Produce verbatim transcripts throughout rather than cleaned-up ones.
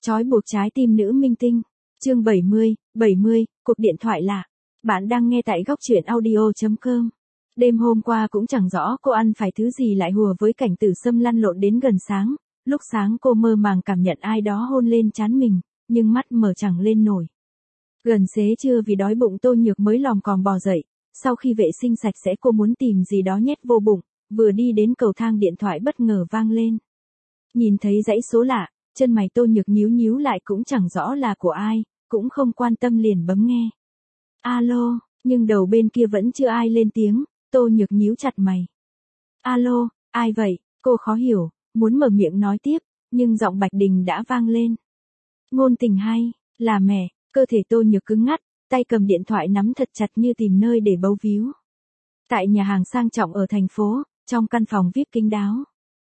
Trói buộc trái tim nữ minh tinh. Chương bảy mươi, bảy mươi, cuộc điện thoại lạ. Bạn đang nghe tại góc truyện audio chấm com. Đêm hôm qua cũng chẳng rõ cô ăn phải thứ gì lại hùa với cảnh Tử Sâm lăn lộn đến gần sáng. Lúc sáng cô mơ màng cảm nhận ai đó hôn lên trán mình, nhưng mắt mở chẳng lên nổi. Gần xế trưa vì đói bụng Tô Nhược mới lòm còm bò dậy. Sau khi vệ sinh sạch sẽ cô muốn tìm gì đó nhét vô bụng, vừa đi đến cầu thang điện thoại bất ngờ vang lên. Nhìn thấy dãy số lạ, chân mày Tô Nhược nhíu nhíu lại cũng chẳng rõ là của ai, cũng không quan tâm liền bấm nghe. Alo, nhưng đầu bên kia vẫn chưa ai lên tiếng, Tô Nhược nhíu chặt mày. Alo, ai vậy? Cô khó hiểu, muốn mở miệng nói tiếp, nhưng giọng Bạch Đình đã vang lên. Ngôn Tình hay, là mẹ, cơ thể Tô Nhược cứng ngắt, tay cầm điện thoại nắm thật chặt như tìm nơi để bấu víu. Tại nhà hàng sang trọng ở thành phố, trong căn phòng vi ai pi kín đáo.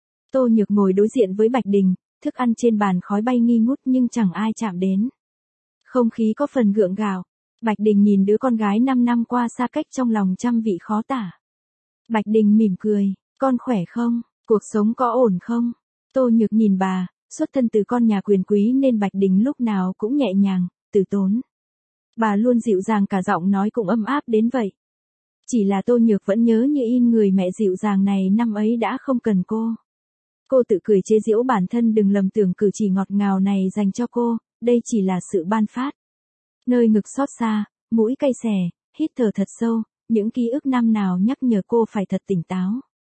Tô Nhược ngồi đối diện với Bạch Đình, thức ăn trên bàn khói bay nghi ngút nhưng chẳng ai chạm đến. Không khí có phần gượng gạo. Bạch Đình nhìn đứa con gái năm năm qua xa cách trong lòng trăm vị khó tả. Bạch Đình mỉm cười, con khỏe không, cuộc sống có ổn không? Tô Nhược nhìn bà, xuất thân từ con nhà quyền quý nên Bạch Đình lúc nào cũng nhẹ nhàng, từ tốn. Bà luôn dịu dàng cả giọng nói cũng ấm áp đến vậy. Chỉ là Tô Nhược vẫn nhớ như in người mẹ dịu dàng này năm ấy đã không cần cô. Cô tự cười chế giễu bản thân đừng lầm tưởng cử chỉ ngọt ngào này dành cho cô, đây chỉ là sự ban phát. Nơi ngực xót xa, mũi cay xè, hít thở thật sâu, những ký ức năm nào nhắc nhở cô phải thật tỉnh táo.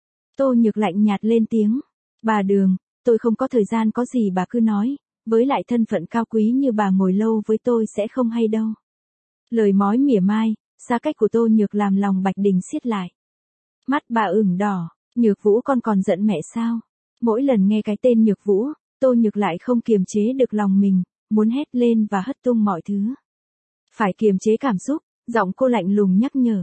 Tô Nhược lạnh nhạt lên tiếng. Bà Đường, tôi không có thời gian có gì bà cứ nói, với lại thân phận cao quý như bà ngồi lâu với tôi sẽ không hay đâu. Lời mói mỉa mai, xa cách của Tô Nhược làm lòng Bạch Đình siết lại. Mắt bà ửng đỏ, Nhược Vũ con còn giận mẹ sao? Mỗi lần nghe cái tên Nhược Vũ, Tô Nhược lại không kiềm chế được lòng mình, muốn hét lên và hất tung mọi thứ. Phải kiềm chế cảm xúc, giọng cô lạnh lùng nhắc nhở.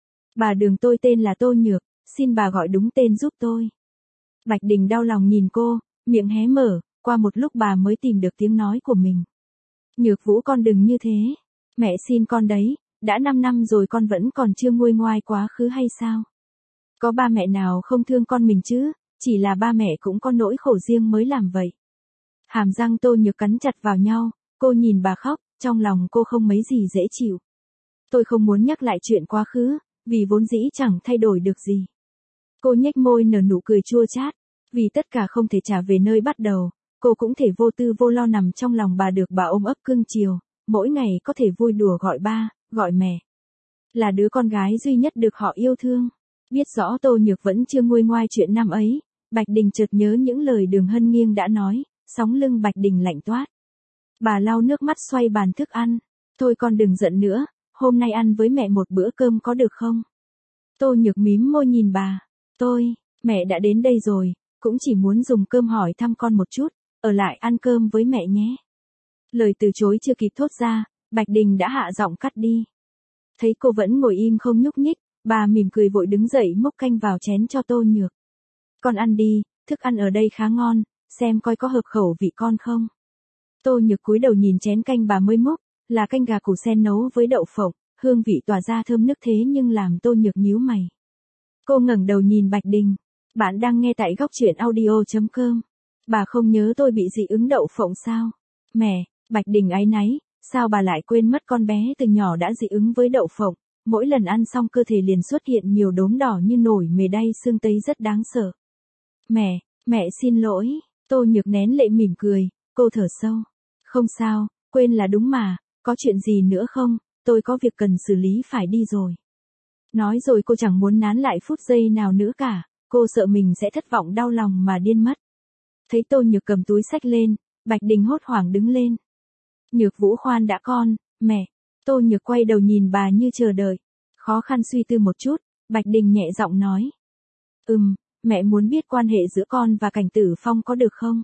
Bà Đường tôi tên là Tô Nhược, xin bà gọi đúng tên giúp tôi. Bạch Đình đau lòng nhìn cô, miệng hé mở, qua một lúc bà mới tìm được tiếng nói của mình. Nhược Vũ con đừng như thế, mẹ xin con đấy, đã năm năm rồi con vẫn còn chưa nguôi ngoai quá khứ hay sao? Có ba mẹ nào không thương con mình chứ? Chỉ là ba mẹ cũng có nỗi khổ riêng mới làm vậy. Hàm răng Tô Nhược cắn chặt vào nhau, cô nhìn bà khóc, trong lòng cô không mấy gì dễ chịu. Tôi không muốn nhắc lại chuyện quá khứ, vì vốn dĩ chẳng thay đổi được gì. Cô nhếch môi nở nụ cười chua chát, vì tất cả không thể trả về nơi bắt đầu, cô cũng thể vô tư vô lo nằm trong lòng bà được bà ôm ấp cưng chiều, mỗi ngày có thể vui đùa gọi ba, gọi mẹ. Là đứa con gái duy nhất được họ yêu thương. Biết rõ Tô Nhược vẫn chưa nguôi ngoai chuyện năm ấy, Bạch Đình chợt nhớ những lời Đường Hân Nghiêng đã nói, sóng lưng Bạch Đình lạnh toát. Bà lau nước mắt xoay bàn thức ăn. Thôi con đừng giận nữa, hôm nay ăn với mẹ một bữa cơm có được không? Tô Nhược mím môi nhìn bà. Tôi, mẹ đã đến đây rồi, cũng chỉ muốn dùng cơm hỏi thăm con một chút, ở lại ăn cơm với mẹ nhé. Lời từ chối chưa kịp thốt ra, Bạch Đình đã hạ giọng cắt đi. Thấy cô vẫn ngồi im không nhúc nhích, bà mỉm cười vội đứng dậy múc canh vào chén cho Tô Nhược. Con ăn đi, thức ăn ở đây khá ngon, xem coi có hợp khẩu vị con không. Tô Nhược cúi đầu nhìn chén canh bà mới múc, là canh gà củ sen nấu với đậu phộng, hương vị tỏa ra thơm nức thế nhưng làm Tô Nhược nhíu mày. Cô ngẩng đầu nhìn Bạch Đình. Bạn đang nghe tại góc truyện audio chấm com. Bà không nhớ tôi bị dị ứng đậu phộng sao? Mẹ, Bạch Đình áy náy, sao bà lại quên mất con bé từ nhỏ đã dị ứng với đậu phộng? Mỗi lần ăn xong cơ thể liền xuất hiện nhiều đốm đỏ như nổi mề đay xương tấy rất đáng sợ. Mẹ, mẹ xin lỗi. Tô Nhược nén lệ mỉm cười, cô thở sâu. Không sao, quên là đúng mà, có chuyện gì nữa không, tôi có việc cần xử lý phải đi rồi. Nói rồi cô chẳng muốn nán lại phút giây nào nữa cả, cô sợ mình sẽ thất vọng đau lòng mà điên mất. Thấy Tô Nhược cầm túi xách lên, Bạch Đình hốt hoảng đứng lên. Nhược Vũ khoan đã con, mẹ. Tô Nhược quay đầu nhìn bà như chờ đợi. Khó khăn suy tư một chút, Bạch Đình nhẹ giọng nói. Ừm, mẹ muốn biết quan hệ giữa con và Cảnh Tử Phong có được không?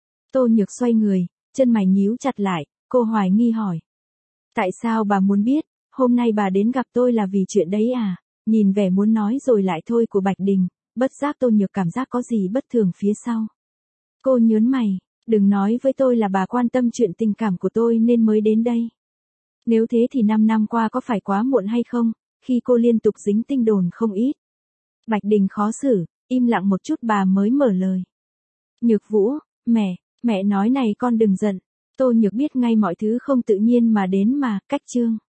Tô Nhược xoay người, chân mày nhíu chặt lại, cô hoài nghi hỏi. Tại sao bà muốn biết, hôm nay bà đến gặp tôi là vì chuyện đấy à? Nhìn vẻ muốn nói rồi lại thôi của Bạch Đình, bất giác Tô Nhược cảm giác có gì bất thường phía sau. Cô nhớn mày, đừng nói với tôi là bà quan tâm chuyện tình cảm của tôi nên mới đến đây. Nếu thế thì năm năm qua có phải quá muộn hay không, khi cô liên tục dính tin đồn không ít. Bạch Đình khó xử, im lặng một chút bà mới mở lời. Nhược Vũ, mẹ, mẹ nói này con đừng giận. Tô Nhược biết ngay mọi thứ không tự nhiên mà đến mà, cách chương.